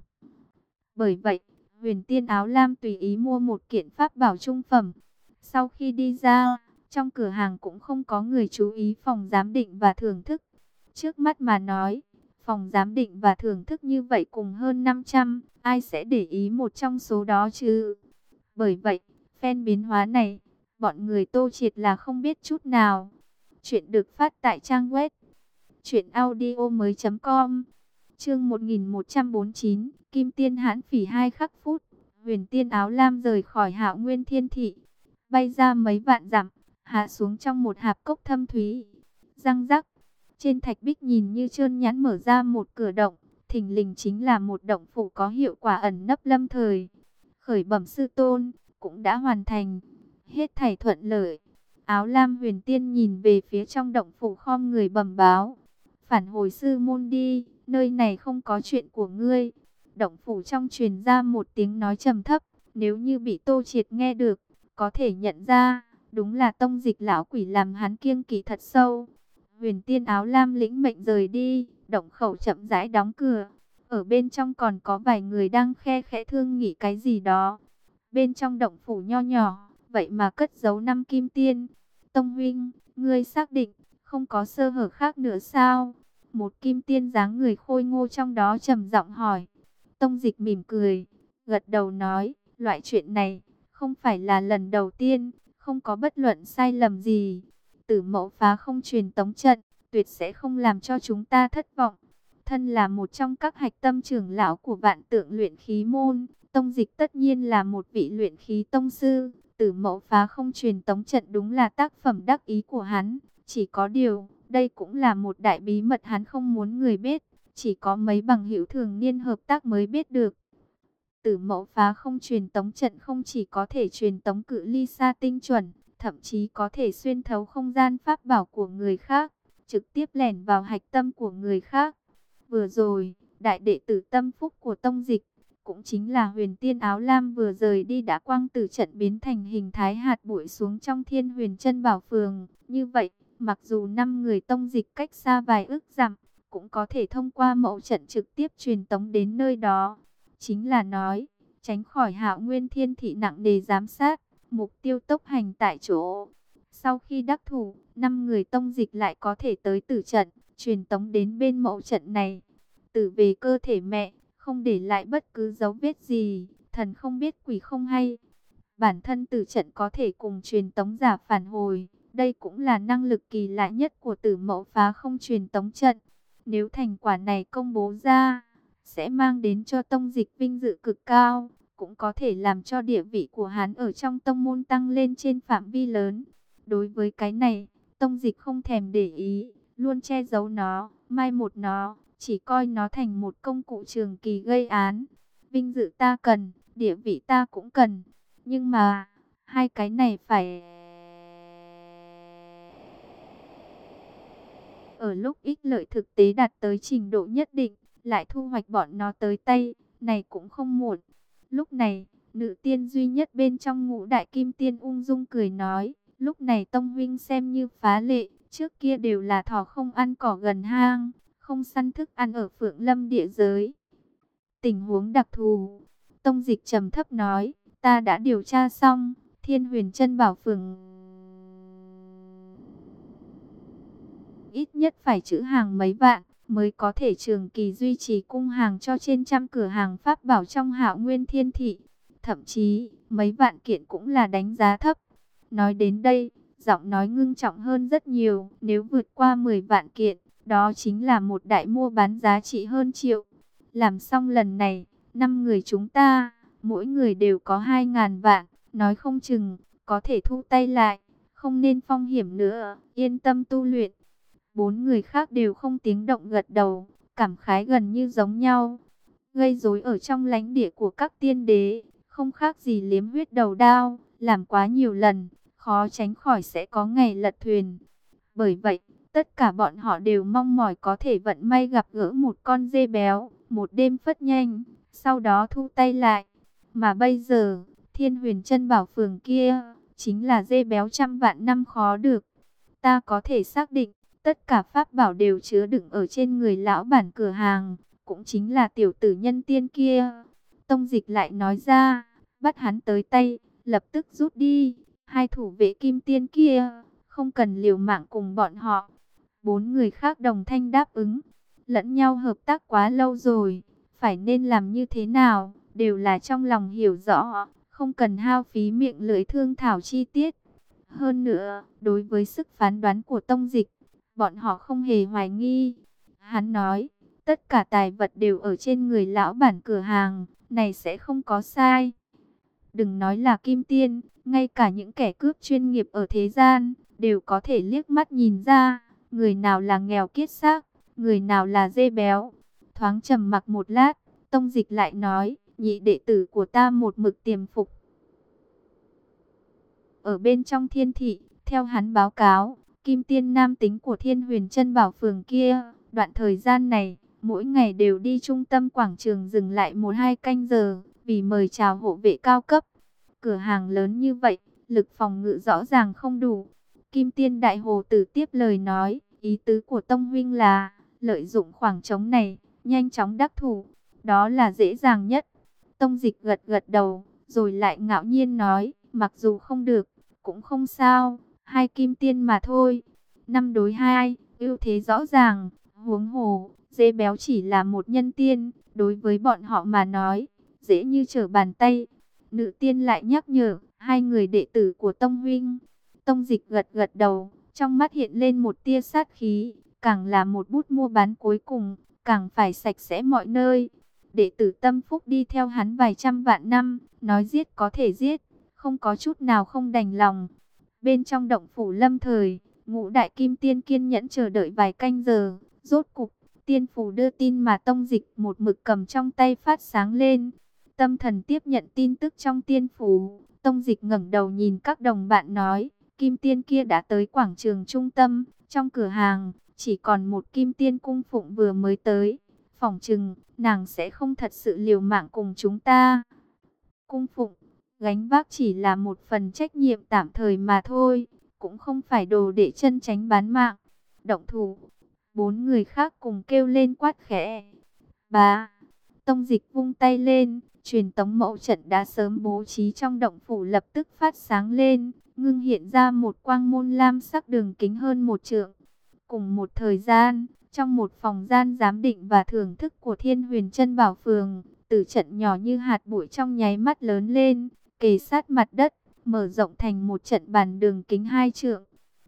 Bởi vậy, huyền tiên áo lam tùy ý mua một kiện pháp bảo trung phẩm. Sau khi đi ra, trong cửa hàng cũng không có người chú ý phòng giám định và thưởng thức. Trước mắt mà nói, phòng giám định và thưởng thức như vậy cùng hơn năm trăm, ai sẽ để ý một trong số đó chứ? Bởi vậy, phen biến hóa này, bọn người Tô Triệt là không biết chút nào. Chuyện được phát tại trang web truyện audio mới chấm com. Chương một nghìn một trăm bốn mươi chín, Kim Tiên Hãn Phỉ hai khắc phút. Huyền Tiên áo lam rời khỏi Hạo Nguyên Thiên Thị, bay ra mấy vạn dặm, hạ xuống trong một hạp cốc thâm thúy. Răng rắc, trên thạch bích nhìn như trơn nhẵn mở ra một cửa động, thình lình chính là một động phủ có hiệu quả ẩn nấp lâm thời. Khởi bẩm sư tôn, cũng đã hoàn thành, hết thảy thuận lợi. Áo lam huyền tiên nhìn về phía trong động phủ khom người bẩm báo. Phản hồi sư môn đi, nơi này không có chuyện của ngươi. Động phủ trong truyền ra một tiếng nói trầm thấp, nếu như bị Tô Triệt nghe được, có thể nhận ra, đúng là tông dịch lão quỷ làm hắn kiêng kỵ thật sâu. Huyền tiên áo lam lĩnh mệnh rời đi, động khẩu chậm rãi đóng cửa. Ở bên trong còn có vài người đang khe khẽ thương nghị cái gì đó. Bên trong động phủ nho nhỏ, vậy mà cất giấu năm kim tiên. Tông huynh, ngươi xác định, không có sơ hở khác nữa sao? Một kim tiên dáng người khôi ngô trong đó trầm giọng hỏi. Tông dịch mỉm cười, gật đầu nói, loại chuyện này, không phải là lần đầu tiên, không có bất luận sai lầm gì. Tử mẫu phá không truyền tống trận, tuyệt sẽ không làm cho chúng ta thất vọng. Thân là một trong các hạch tâm trưởng lão của vạn tượng luyện khí môn, tông dịch tất nhiên là một vị luyện khí tông sư. Tử mẫu phá không truyền tống trận đúng là tác phẩm đắc ý của hắn. Chỉ có điều, đây cũng là một đại bí mật hắn không muốn người biết. Chỉ có mấy bằng hữu thường niên hợp tác mới biết được. Tử mẫu phá không truyền tống trận không chỉ có thể truyền tống cự ly xa tinh chuẩn, thậm chí có thể xuyên thấu không gian pháp bảo của người khác, trực tiếp lẻn vào hạch tâm của người khác. Vừa rồi, đại đệ tử tâm phúc của tông dịch, cũng chính là huyền tiên áo lam vừa rời đi đã quang tử trận biến thành hình thái hạt bụi xuống trong thiên huyền chân bảo phường. Như vậy, mặc dù năm người tông dịch cách xa vài ức dặm, cũng có thể thông qua mẫu trận trực tiếp truyền tống đến nơi đó. Chính là nói, tránh khỏi Hạo Nguyên Thiên Thị nặng nề giám sát, mục tiêu tốc hành tại chỗ. Sau khi đắc thủ, năm người tông dịch lại có thể tới tử trận, truyền tống đến bên mẫu trận này. Tử về cơ thể mẹ, không để lại bất cứ dấu vết gì, thần không biết quỷ không hay. Bản thân tử trận có thể cùng truyền tống giả phản hồi, đây cũng là năng lực kỳ lạ nhất của tử mẫu phá không truyền tống trận. Nếu thành quả này công bố ra, sẽ mang đến cho tông dịch vinh dự cực cao, cũng có thể làm cho địa vị của hắn ở trong tông môn tăng lên trên phạm vi lớn. Đối với cái này, tông dịch không thèm để ý, luôn che giấu nó, mai một nó, chỉ coi nó thành một công cụ trường kỳ gây án. Vinh dự ta cần, địa vị ta cũng cần, nhưng mà hai cái này phải ở lúc ích lợi thực tế đạt tới trình độ nhất định, lại thu hoạch bọn nó tới tay, này cũng không muộn. Lúc này, nữ tiên duy nhất bên trong ngũ đại kim tiên ung dung cười nói, lúc này tông huynh xem như phá lệ, trước kia đều là thỏ không ăn cỏ gần hang, không săn thức ăn ở Phượng Lâm địa giới. Tình huống đặc thù, tông dịch trầm thấp nói, ta đã điều tra xong, thiên huyền chân bảo phường ít nhất phải trữ hàng mấy vạn, mới có thể trường kỳ duy trì cung hàng cho trên trăm cửa hàng pháp bảo trong Hạo Nguyên Thiên Thị. Thậm chí, mấy vạn kiện cũng là đánh giá thấp. Nói đến đây, giọng nói ngưng trọng hơn rất nhiều. Nếu vượt qua mười vạn kiện, đó chính là một đại mua bán giá trị hơn triệu. Làm xong lần này, năm người chúng ta, mỗi người đều có hai ngàn vạn. Nói không chừng, có thể thu tay lại. Không nên phong hiểm nữa, yên tâm tu luyện. Bốn người khác đều không tiếng động gật đầu, cảm khái gần như giống nhau. Gây rối ở trong lãnh địa của các tiên đế, không khác gì liếm huyết đầu đao, làm quá nhiều lần, khó tránh khỏi sẽ có ngày lật thuyền. Bởi vậy, tất cả bọn họ đều mong mỏi có thể vận may gặp gỡ một con dê béo, một đêm phất nhanh, sau đó thu tay lại. Mà bây giờ, Thiên Huyền Chân Bảo Phường kia, chính là dê béo trăm vạn năm khó được. Ta có thể xác định, tất cả pháp bảo đều chứa đựng ở trên người lão bản cửa hàng, cũng chính là tiểu tử nhân tiên kia. Tông Dịch lại nói ra, bắt hắn tới tay, lập tức rút đi. Hai thủ vệ kim tiên kia, không cần liều mạng cùng bọn họ. Bốn người khác đồng thanh đáp ứng, lẫn nhau hợp tác quá lâu rồi, phải nên làm như thế nào, đều là trong lòng hiểu rõ, không cần hao phí miệng lưỡi thương thảo chi tiết. Hơn nữa, đối với sức phán đoán của Tông Dịch, bọn họ không hề hoài nghi. Hắn nói, tất cả tài vật đều ở trên người lão bản cửa hàng, này sẽ không có sai. Đừng nói là kim tiên, ngay cả những kẻ cướp chuyên nghiệp ở thế gian, đều có thể liếc mắt nhìn ra, người nào là nghèo kiết xác, người nào là dê béo. Thoáng trầm mặc một lát, Tông Dịch lại nói, nhị đệ tử của ta một mực tiềm phục ở bên trong thiên thị. Theo hắn báo cáo, kim tiên nam tính của Thiên Huyền Chân Bảo Phường kia, đoạn thời gian này, mỗi ngày đều đi trung tâm quảng trường dừng lại một hai canh giờ, vì mời chào hộ vệ cao cấp. Cửa hàng lớn như vậy, lực phòng ngự rõ ràng không đủ. Kim tiên đại hồ tử tiếp lời nói, ý tứ của Tông huynh là, lợi dụng khoảng trống này, nhanh chóng đắc thủ, đó là dễ dàng nhất. Tông Dịch gật gật đầu, rồi lại ngạo nhiên nói, mặc dù không được, cũng không sao, hai kim tiên mà thôi. Năm đối hai, ưu thế rõ ràng, huống hồ, dê béo chỉ là một nhân tiên, đối với bọn họ mà nói, dễ như trở bàn tay. Nữ tiên lại nhắc nhở, hai người đệ tử của Tông huynh. Tông Dịch gật gật đầu, trong mắt hiện lên một tia sát khí, càng là một bút mua bán cuối cùng, càng phải sạch sẽ mọi nơi. Đệ tử tâm phúc đi theo hắn vài trăm vạn năm, nói giết có thể giết, không có chút nào không đành lòng. Bên trong động phủ lâm thời, ngũ đại kim tiên kiên nhẫn chờ đợi vài canh giờ, rốt cục, tiên phủ đưa tin mà Tông Dịch một mực cầm trong tay phát sáng lên. Tâm thần tiếp nhận tin tức trong tiên phủ, Tông Dịch ngẩng đầu nhìn các đồng bạn nói, kim tiên kia đã tới quảng trường trung tâm, trong cửa hàng, chỉ còn một kim tiên cung phụng vừa mới tới. Phỏng chừng, nàng sẽ không thật sự liều mạng cùng chúng ta. Cung phụng, gánh vác chỉ là một phần trách nhiệm tạm thời mà thôi, cũng không phải đồ để chân tránh bán mạng. Động thủ, bốn người khác cùng kêu lên quát khẽ. Bá, Tông Dịch vung tay lên, truyền tống mẫu trận đã sớm bố trí trong động phủ lập tức phát sáng lên, ngưng hiện ra một quang môn lam sắc đường kính hơn một trượng. Cùng một thời gian, trong một phòng gian giám định và thưởng thức của Thiên Huyền Chân Bảo Phường, tử trận nhỏ như hạt bụi trong nháy mắt lớn lên, kề sát mặt đất, mở rộng thành một trận bàn đường kính hai trượng.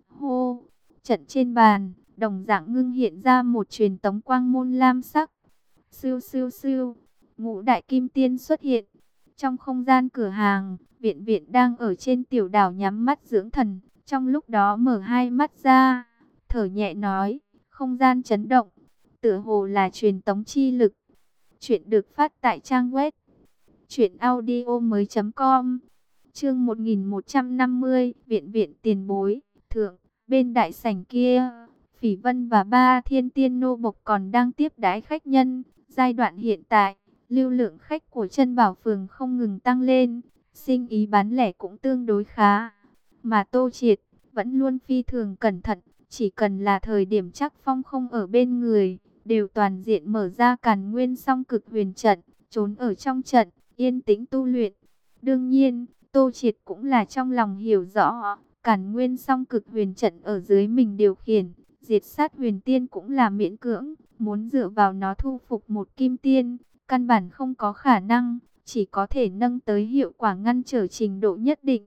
Hô, trận trên bàn, đồng dạng ngưng hiện ra một truyền tống quang môn lam sắc. Siêu siêu siêu, ngũ đại kim tiên xuất hiện. Trong không gian cửa hàng, Viện Viện đang ở trên tiểu đảo nhắm mắt dưỡng thần, trong lúc đó mở hai mắt ra, thở nhẹ nói, không gian chấn động, tựa hồ là truyền tống chi lực. Chuyện được phát tại trang web truyện audio mới chấm com. Chương một nghìn một trăm năm mươi, Viện Viện tiền bối, thượng, bên đại sảnh kia, Phỉ Vân và ba thiên tiên nô bộc còn đang tiếp đãi khách nhân. Giai đoạn hiện tại, lưu lượng khách của Chân Bảo Phường không ngừng tăng lên, sinh ý bán lẻ cũng tương đối khá. Mà Tô Triệt vẫn luôn phi thường cẩn thận, chỉ cần là thời điểm Trác Phong không ở bên người, đều toàn diện mở ra Càn Nguyên Song Cực Huyền trận, trốn ở trong trận, yên tĩnh tu luyện. Đương nhiên, Tô Triệt cũng là trong lòng hiểu rõ, Càn Nguyên Song Cực Huyền trận ở dưới mình điều khiển, diệt sát huyền tiên cũng là miễn cưỡng, muốn dựa vào nó thu phục một kim tiên, căn bản không có khả năng, chỉ có thể nâng tới hiệu quả ngăn trở trình độ nhất định.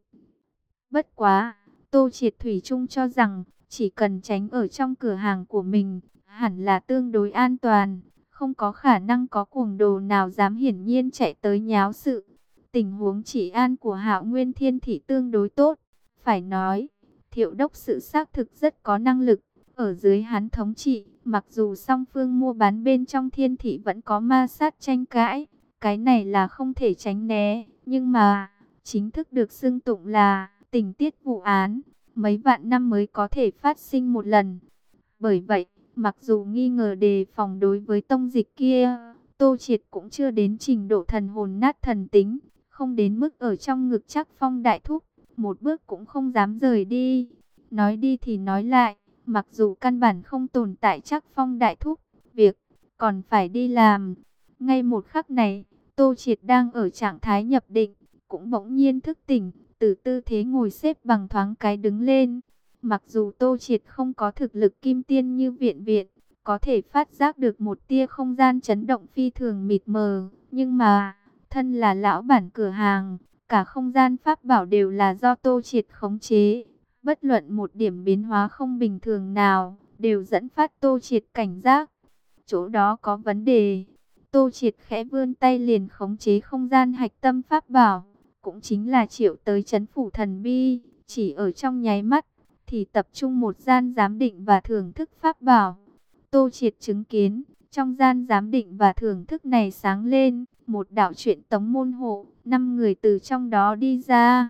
Bất quá, Tô Triệt thủy chung cho rằng, chỉ cần tránh ở trong cửa hàng của mình, hẳn là tương đối an toàn, không có khả năng có cuồng đồ nào dám hiển nhiên chạy tới nháo sự. Tình huống trị an của Hạo Nguyên Thiên Thị tương đối tốt, phải nói, Thiệu đốc sự xác thực rất có năng lực, ở dưới hắn thống trị, mặc dù song phương mua bán bên trong Thiên Thị vẫn có ma sát tranh cãi, cái này là không thể tránh né, nhưng mà chính thức được xưng tụng là tình tiết vụ án, mấy vạn năm mới có thể phát sinh một lần. Bởi vậy, mặc dù nghi ngờ đề phòng đối với tông dịch kia, Tô Triệt cũng chưa đến trình độ thần hồn nát thần tính, không đến mức ở trong ngực Trác Phong đại thúc, một bước cũng không dám rời đi. Nói đi thì nói lại, mặc dù căn bản không tồn tại Trác Phong đại thúc, việc còn phải đi làm. Ngay một khắc này, Tô Triệt đang ở trạng thái nhập định, cũng bỗng nhiên thức tỉnh, từ tư thế ngồi xếp bằng thoáng cái đứng lên. Mặc dù Tô Triệt không có thực lực kim tiên như viện viện, có thể phát giác được một tia không gian chấn động phi thường mịt mờ, nhưng mà, thân là lão bản cửa hàng, cả không gian pháp bảo đều là do Tô Triệt khống chế. Bất luận một điểm biến hóa không bình thường nào, đều dẫn phát Tô Triệt cảnh giác. Chỗ đó có vấn đề. Tô Triệt khẽ vươn tay liền khống chế không gian hạch tâm pháp bảo, cũng chính là triệu tới trấn phủ thần bi, chỉ ở trong nháy mắt, thì tập trung một gian giám định và thưởng thức pháp bảo. Tô Triệt chứng kiến, trong gian giám định và thưởng thức này sáng lên, một đạo truyện tống môn hộ, năm người từ trong đó đi ra.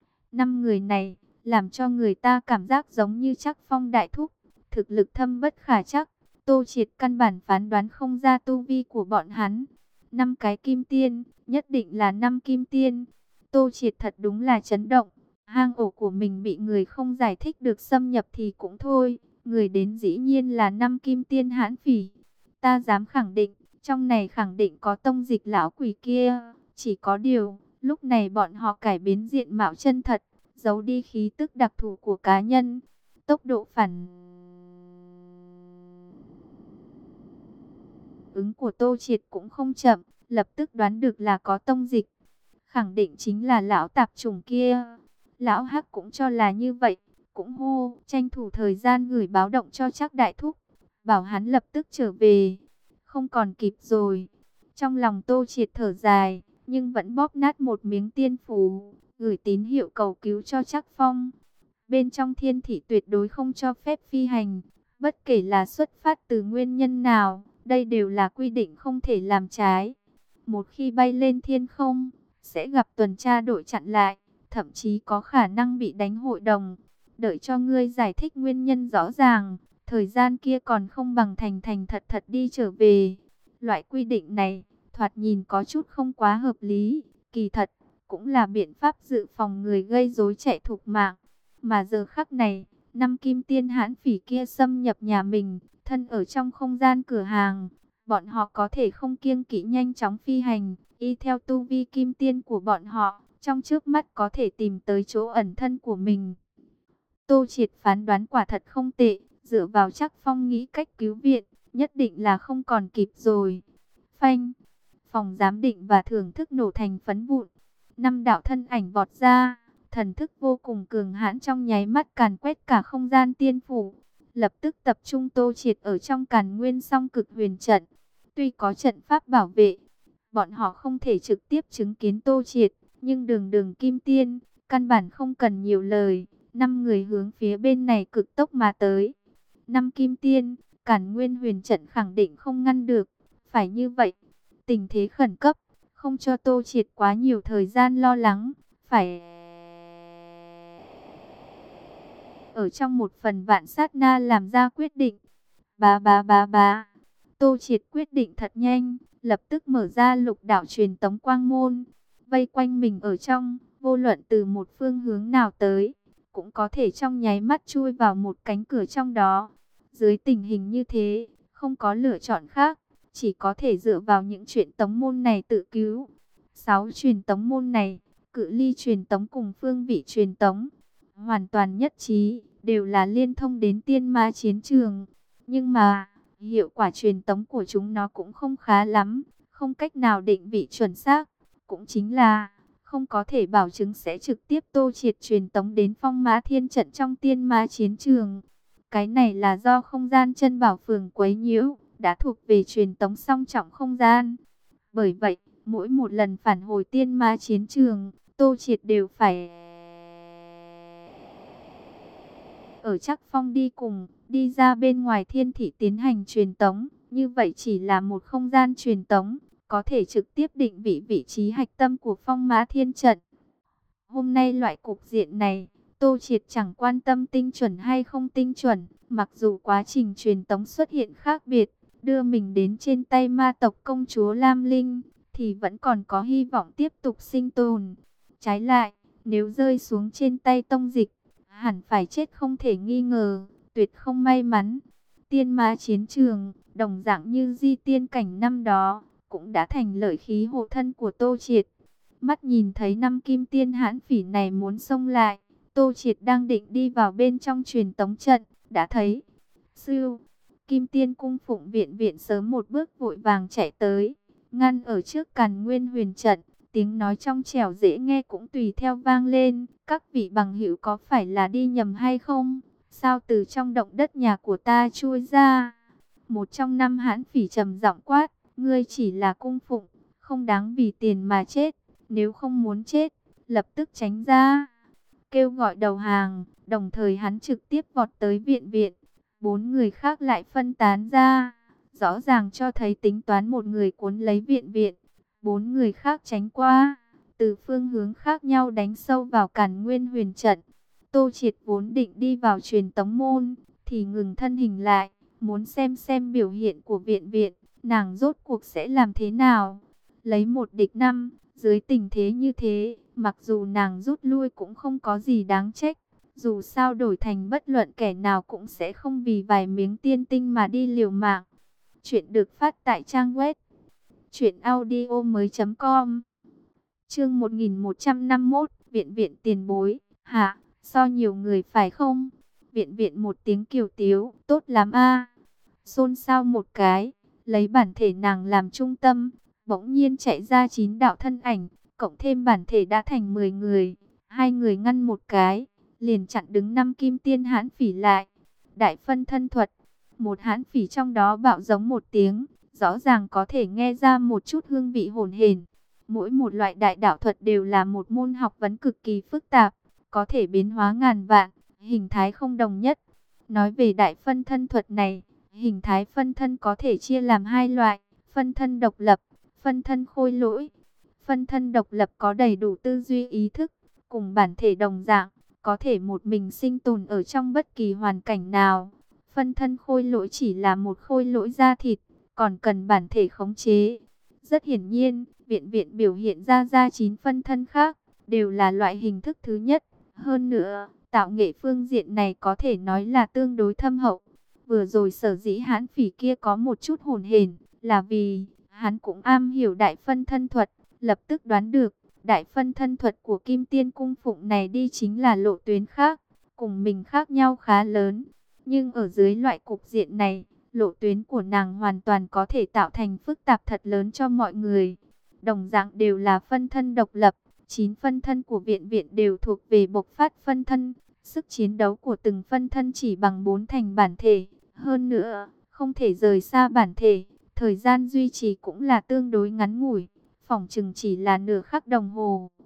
Năm người này, làm cho người ta cảm giác giống như Trác Phong đại thúc, thực lực thâm bất khả trắc. Tô Triệt căn bản phán đoán không ra tu vi của bọn hắn. Năm cái kim tiên, nhất định là năm kim tiên. Tô Triệt thật đúng là chấn động. Hang ổ của mình bị người không giải thích được xâm nhập thì cũng thôi. Người đến dĩ nhiên là năm kim tiên hãn phỉ. Ta dám khẳng định, trong này khẳng định có tông dịch lão quỷ kia. Chỉ có điều, lúc này bọn họ cải biến diện mạo chân thật, giấu đi khí tức đặc thù của cá nhân. Tốc độ phản ứng của Tô Triệt cũng không chậm, lập tức đoán được là có tông dịch. Khẳng định chính là lão tạp chủng kia. Lão Hắc cũng cho là như vậy, cũng hô, tranh thủ thời gian gửi báo động cho Trác đại thúc, bảo hắn lập tức trở về. Không còn kịp rồi. Trong lòng Tô Triệt thở dài, nhưng vẫn bóp nát một miếng tiên phù, gửi tín hiệu cầu cứu cho Trác Phong. Bên trong Thiên Thị tuyệt đối không cho phép phi hành, bất kể là xuất phát từ nguyên nhân nào, đây đều là quy định không thể làm trái. Một khi bay lên thiên không, sẽ gặp tuần tra đội chặn lại, thậm chí có khả năng bị đánh hội đồng. Đợi cho ngươi giải thích nguyên nhân rõ ràng, thời gian kia còn không bằng thành thành thật thật đi trở về. Loại quy định này, thoạt nhìn có chút không quá hợp lý, kỳ thật, cũng là biện pháp dự phòng người gây rối chạy thục mạng. Mà giờ khắc này, năm kim tiên hãn phỉ kia xâm nhập nhà mình, thân ở trong không gian cửa hàng, bọn họ có thể không kiêng kỵ nhanh chóng phi hành, y theo tu vi kim tiên của bọn họ, trong trước mắt có thể tìm tới chỗ ẩn thân của mình. Tô Triệt phán đoán quả thật không tệ, dựa vào Trác Phong nghĩ cách cứu viện, nhất định là không còn kịp rồi. Phanh, phòng giám định và thưởng thức nổ thành phấn vụn, năm đạo thân ảnh vọt ra, thần thức vô cùng cường hãn trong nháy mắt càn quét cả không gian tiên phủ, lập tức tập trung Tô Triệt ở trong Càn Nguyên Song Cực Huyền Trận. Tuy có trận pháp bảo vệ, bọn họ không thể trực tiếp chứng kiến Tô Triệt, nhưng đường đường kim tiên, căn bản không cần nhiều lời, năm người hướng phía bên này cực tốc mà tới. Năm kim tiên, Càn Nguyên Huyền Trận khẳng định không ngăn được, phải như vậy, tình thế khẩn cấp, không cho Tô Triệt quá nhiều thời gian lo lắng, phải ở trong một phần vạn sát na làm ra quyết định. Bá bá bá bá, Tô Triệt quyết định thật nhanh, lập tức mở ra lục đạo truyền tống quang môn, vây quanh mình ở trong, vô luận từ một phương hướng nào tới, cũng có thể trong nháy mắt chui vào một cánh cửa trong đó. Dưới tình hình như thế, không có lựa chọn khác, chỉ có thể dựa vào những truyền tống môn này tự cứu. Sáu truyền tống môn này, cự ly truyền tống cùng phương vị truyền tống hoàn toàn nhất trí, đều là liên thông đến tiên ma chiến trường. Nhưng mà, hiệu quả truyền tống của chúng nó cũng không khá lắm, không cách nào định vị chuẩn xác. Cũng chính là, không có thể bảo chứng sẽ trực tiếp tô triệt truyền tống đến phong mã thiên trận trong tiên ma chiến trường. Cái này là do không gian chân bảo phường quấy nhiễu, đã thuộc về truyền tống song trọng không gian. Bởi vậy, mỗi một lần phản hồi tiên ma chiến trường, tô triệt đều phải ở Trắc Phong đi cùng, đi ra bên ngoài thiên thị tiến hành truyền tống. Như vậy chỉ là một không gian truyền tống, có thể trực tiếp định vị vị trí hạch tâm của phong mã thiên trận. Hôm nay loại cục diện này, Tô Triệt chẳng quan tâm tinh chuẩn hay không tinh chuẩn, mặc dù quá trình truyền tống xuất hiện khác biệt, đưa mình đến trên tay ma tộc công chúa Lam Linh, thì vẫn còn có hy vọng tiếp tục sinh tồn. Trái lại, nếu rơi xuống trên tay Tông Dịch, hẳn phải chết không thể nghi ngờ, tuyệt không may mắn. Tiên ma chiến trường, đồng dạng như di tiên cảnh năm đó, cũng đã thành lợi khí hộ thân của Tô Triệt. Mắt nhìn thấy năm kim tiên hãn phỉ này muốn xông lại, Tô Triệt đang định đi vào bên trong truyền tống trận, đã thấy Sưu, kim tiên cung phụng viện viện sớm một bước vội vàng chạy tới, ngăn ở trước Càn Nguyên huyền trận. Tiếng nói trong trẻo dễ nghe cũng tùy theo vang lên, các vị bằng hữu có phải là đi nhầm hay không? Sao từ trong động đất nhà của ta chui ra? Một trong năm hãn phỉ trầm giọng quát, ngươi chỉ là cung phụng, không đáng vì tiền mà chết, nếu không muốn chết, lập tức tránh ra. Kêu gọi đầu hàng, đồng thời hắn trực tiếp vọt tới viện viện, bốn người khác lại phân tán ra, rõ ràng cho thấy tính toán một người cuốn lấy viện viện. Bốn người khác tránh qua, từ phương hướng khác nhau đánh sâu vào Càn Nguyên huyền trận. Tô Triệt vốn định đi vào truyền tống môn, thì ngừng thân hình lại, muốn xem xem biểu hiện của viện viện, nàng rốt cuộc sẽ làm thế nào. Lấy một địch năm, dưới tình thế như thế, mặc dù nàng rút lui cũng không có gì đáng trách. Dù sao đổi thành bất luận kẻ nào cũng sẽ không vì vài miếng tiên tinh mà đi liều mạng. Chuyện được phát tại trang web chuyện audio mới chấm com. Chương một nghìn một trăm năm mươi mốt, viện viện tiền bối, hả, so nhiều người phải không? Viện viện một tiếng kiều tiếu, tốt lắm a. Xôn xao một cái, lấy bản thể nàng làm trung tâm, bỗng nhiên chạy ra chín đạo thân ảnh, cộng thêm bản thể đã thành mười người, hai người ngăn một cái, liền chặn đứng năm kim tiên hãn phỉ lại. Đại phân thân thuật, một hãn phỉ trong đó bạo giống một tiếng, rõ ràng có thể nghe ra một chút hương vị hồn hển. Mỗi một loại đại đạo thuật đều là một môn học vấn cực kỳ phức tạp, có thể biến hóa ngàn vạn, hình thái không đồng nhất. Nói về đại phân thân thuật này, hình thái phân thân có thể chia làm hai loại, phân thân độc lập, phân thân khôi lỗi. Phân thân độc lập có đầy đủ tư duy ý thức, cùng bản thể đồng dạng, có thể một mình sinh tồn ở trong bất kỳ hoàn cảnh nào. Phân thân khôi lỗi chỉ là một khôi lỗi da thịt, còn cần bản thể khống chế. Rất hiển nhiên, viện viện biểu hiện ra ra chín phân thân khác, đều là loại hình thức thứ nhất. Hơn nữa, tạo nghệ phương diện này có thể nói là tương đối thâm hậu. Vừa rồi sở dĩ hãn phỉ kia có một chút hồn hển, là vì hắn cũng am hiểu đại phân thân thuật, lập tức đoán được đại phân thân thuật của Kim Tiên cung phụng này đi chính là lộ tuyến khác, cùng mình khác nhau khá lớn. Nhưng ở dưới loại cục diện này, lộ tuyến của nàng hoàn toàn có thể tạo thành phức tạp thật lớn cho mọi người. Đồng dạng đều là phân thân độc lập, chín phân thân của viện viện đều thuộc về bộc phát phân thân. Sức chiến đấu của từng phân thân chỉ bằng bốn thành bản thể. Hơn nữa, không thể rời xa bản thể, thời gian duy trì cũng là tương đối ngắn ngủi, phỏng chừng chỉ là nửa khắc đồng hồ.